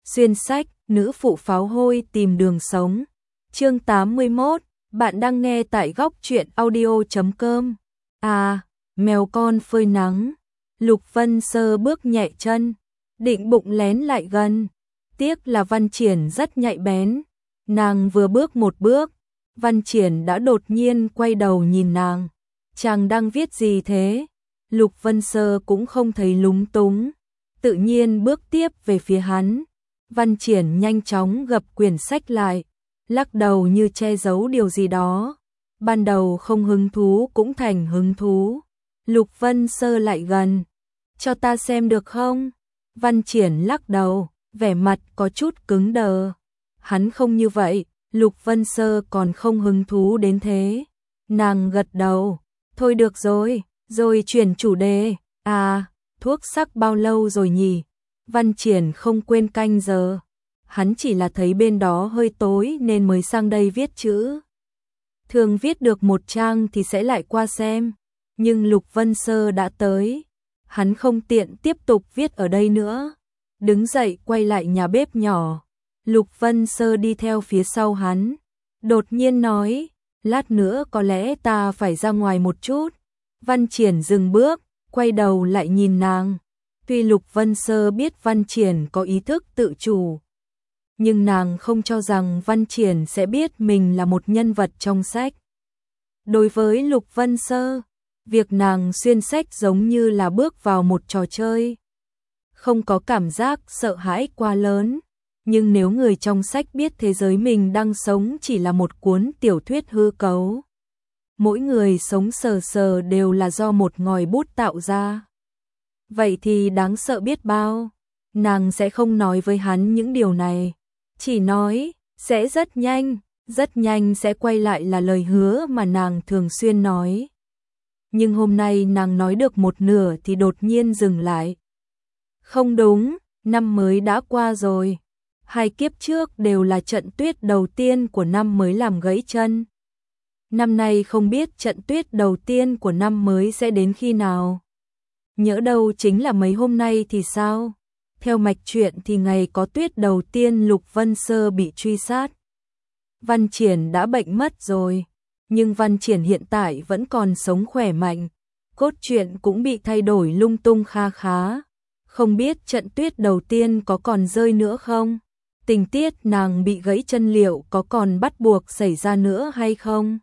Xuyên sách, nữ phụ pháo hôi tìm đường sống. Chương 81, bạn đang nghe tại góc truyện audio.com. À, mèo con phơi nắng. Lục Vân Sơ bước nhẹ chân, định bụng lén lại gần. Tiếc là Văn Triển rất nhạy bén. Nàng vừa bước một bước, Văn Triển đã đột nhiên quay đầu nhìn nàng. Chàng đang viết gì thế? Lục Vân Sơ cũng không thấy lúng túng, tự nhiên bước tiếp về phía hắn. Văn Triển nhanh chóng gập quyển sách lại, lắc đầu như che giấu điều gì đó. Ban đầu không hứng thú cũng thành hứng thú. Lục Vân Sơ lại gần. Cho ta xem được không? Văn Triển lắc đầu, vẻ mặt có chút cứng đờ. Hắn không như vậy, Lục Vân Sơ còn không hứng thú đến thế. Nàng gật đầu, thôi được rồi, rồi chuyển chủ đề. À, thuốc sắc bao lâu rồi nhỉ? Văn Triển không quên canh giờ. Hắn chỉ là thấy bên đó hơi tối nên mới sang đây viết chữ. Thường viết được một trang thì sẽ lại qua xem. Nhưng Lục Vân Sơ đã tới. Hắn không tiện tiếp tục viết ở đây nữa. Đứng dậy quay lại nhà bếp nhỏ. Lục Vân Sơ đi theo phía sau hắn. Đột nhiên nói, lát nữa có lẽ ta phải ra ngoài một chút. Văn Triển dừng bước, quay đầu lại nhìn nàng. Tuy Lục Vân Sơ biết Văn Triển có ý thức tự chủ, nhưng nàng không cho rằng Văn Triển sẽ biết mình là một nhân vật trong sách. Đối với Lục Vân Sơ, việc nàng xuyên sách giống như là bước vào một trò chơi. Không có cảm giác sợ hãi quá lớn, nhưng nếu người trong sách biết thế giới mình đang sống chỉ là một cuốn tiểu thuyết hư cấu, mỗi người sống sờ sờ đều là do một ngòi bút tạo ra, vậy thì đáng sợ biết bao. Nàng sẽ không nói với hắn những điều này, chỉ nói sẽ rất nhanh sẽ quay lại là lời hứa mà nàng thường xuyên nói. Nhưng hôm nay nàng nói được một nửa thì đột nhiên dừng lại. Không đúng, năm mới đã qua rồi. 2 kiếp trước đều là trận tuyết đầu tiên của năm mới làm gãy chân. Năm nay không biết trận tuyết đầu tiên của năm mới sẽ đến khi nào. Nhỡ đâu chính là mấy hôm nay thì sao? Theo mạch truyện thì ngày có tuyết đầu tiên Lục Vân Sơ bị truy sát. Văn Triển đã bệnh mất rồi, nhưng Văn Triển hiện tại vẫn còn sống khỏe mạnh. Cốt truyện cũng bị thay đổi lung tung kha khá. Không biết trận tuyết đầu tiên có còn rơi nữa không? Tình tiết nàng bị gãy chân liệu có còn bắt buộc xảy ra nữa hay không?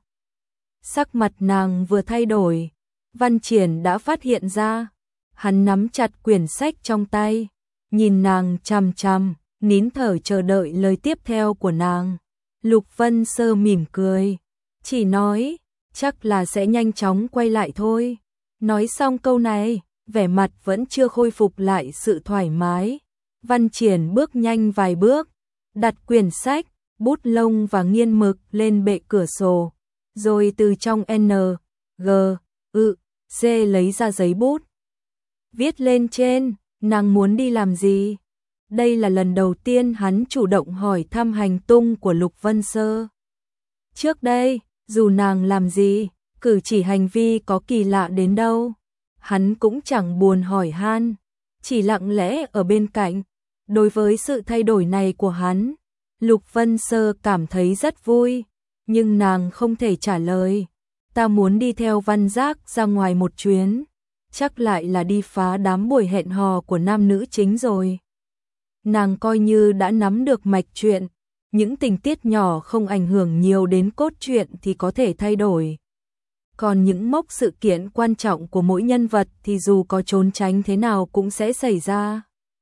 Sắc mặt nàng vừa thay đổi, Văn Triển đã phát hiện ra. Hắn nắm chặt quyển sách trong tay, nhìn nàng chằm chằm, nín thở chờ đợi lời tiếp theo của nàng. Lục Vân Sơ mỉm cười, chỉ nói, chắc là sẽ nhanh chóng quay lại thôi. Nói xong câu này, vẻ mặt vẫn chưa khôi phục lại sự thoải mái. Văn Triển bước nhanh vài bước, đặt quyển sách, bút lông và nghiên mực lên bệ cửa sổ, rồi từ trong N, G, Ư, C lấy ra giấy bút. Viết lên trên, nàng muốn đi làm gì? Đây là lần đầu tiên hắn chủ động hỏi thăm hành tung của Lục Vân Sơ. Trước đây, dù nàng làm gì, cử chỉ hành vi có kỳ lạ đến đâu, hắn cũng chẳng buồn hỏi han, chỉ lặng lẽ ở bên cạnh. Đối với sự thay đổi này của hắn, Lục Vân Sơ cảm thấy rất vui, nhưng nàng không thể trả lời. Ta muốn đi theo Văn Giác ra ngoài một chuyến, chắc lại là đi phá đám buổi hẹn hò của nam nữ chính rồi. Nàng coi như đã nắm được mạch truyện, những tình tiết nhỏ không ảnh hưởng nhiều đến cốt truyện thì có thể thay đổi. Còn những mốc sự kiện quan trọng của mỗi nhân vật thì dù có trốn tránh thế nào cũng sẽ xảy ra.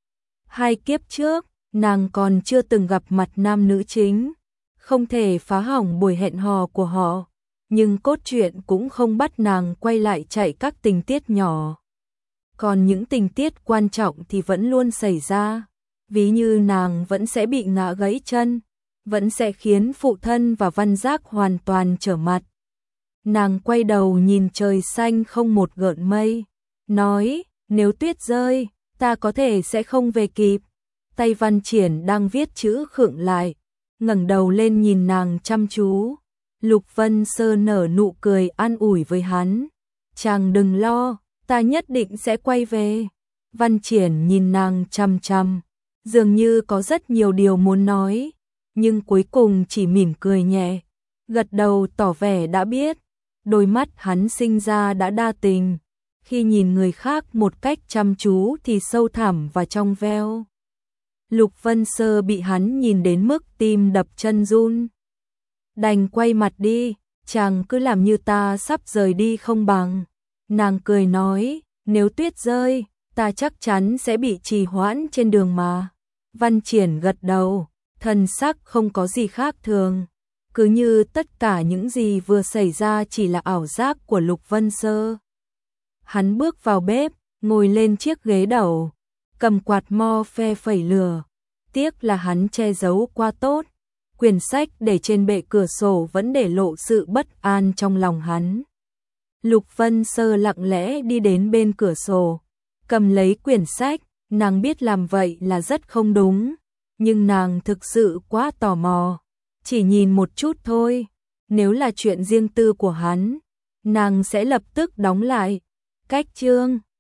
2 kiếp trước, nàng còn chưa từng gặp mặt nam nữ chính, không thể phá hỏng buổi hẹn hò của họ, nhưng cốt truyện cũng không bắt nàng quay lại chạy các tình tiết nhỏ. Còn những tình tiết quan trọng thì vẫn luôn xảy ra, ví như nàng vẫn sẽ bị ngã gãy chân, vẫn sẽ khiến phụ thân và Văn Giác hoàn toàn trở mặt. Nàng quay đầu nhìn trời xanh không một gợn mây, nói, nếu tuyết rơi, ta có thể sẽ không về kịp. Tay Văn Triển đang viết chữ khựng lại, ngẩng đầu lên nhìn nàng chăm chú. Lục Vân Sơ nở nụ cười an ủi với hắn. Chàng đừng lo, ta nhất định sẽ quay về. Văn Triển nhìn nàng chăm chăm, dường như có rất nhiều điều muốn nói, nhưng cuối cùng chỉ mỉm cười nhẹ, gật đầu tỏ vẻ đã biết. Đôi mắt hắn sinh ra đã đa tình, khi nhìn người khác một cách chăm chú thì sâu thẳm và trong veo. Lục Vân Sơ bị hắn nhìn đến mức tim đập chân run. Đành quay mặt đi, chàng cứ làm như ta sắp rời đi không bằng. Nàng cười nói, nếu tuyết rơi, ta chắc chắn sẽ bị trì hoãn trên đường mà. Văn Triển gật đầu, thần sắc không có gì khác thường. Cứ như tất cả những gì vừa xảy ra chỉ là ảo giác của Lục Vân Sơ. Hắn bước vào bếp, ngồi lên chiếc ghế đầu, cầm quạt mo phe phẩy lửa. Tiếc là hắn che giấu qua tốt. Quyển sách để trên bệ cửa sổ vẫn để lộ sự bất an trong lòng hắn. Lục Vân Sơ lặng lẽ đi đến bên cửa sổ, cầm lấy quyển sách, nàng biết làm vậy là rất không đúng, nhưng nàng thực sự quá tò mò, chỉ nhìn một chút thôi, nếu là chuyện riêng tư của hắn, nàng sẽ lập tức đóng lại. Cách chương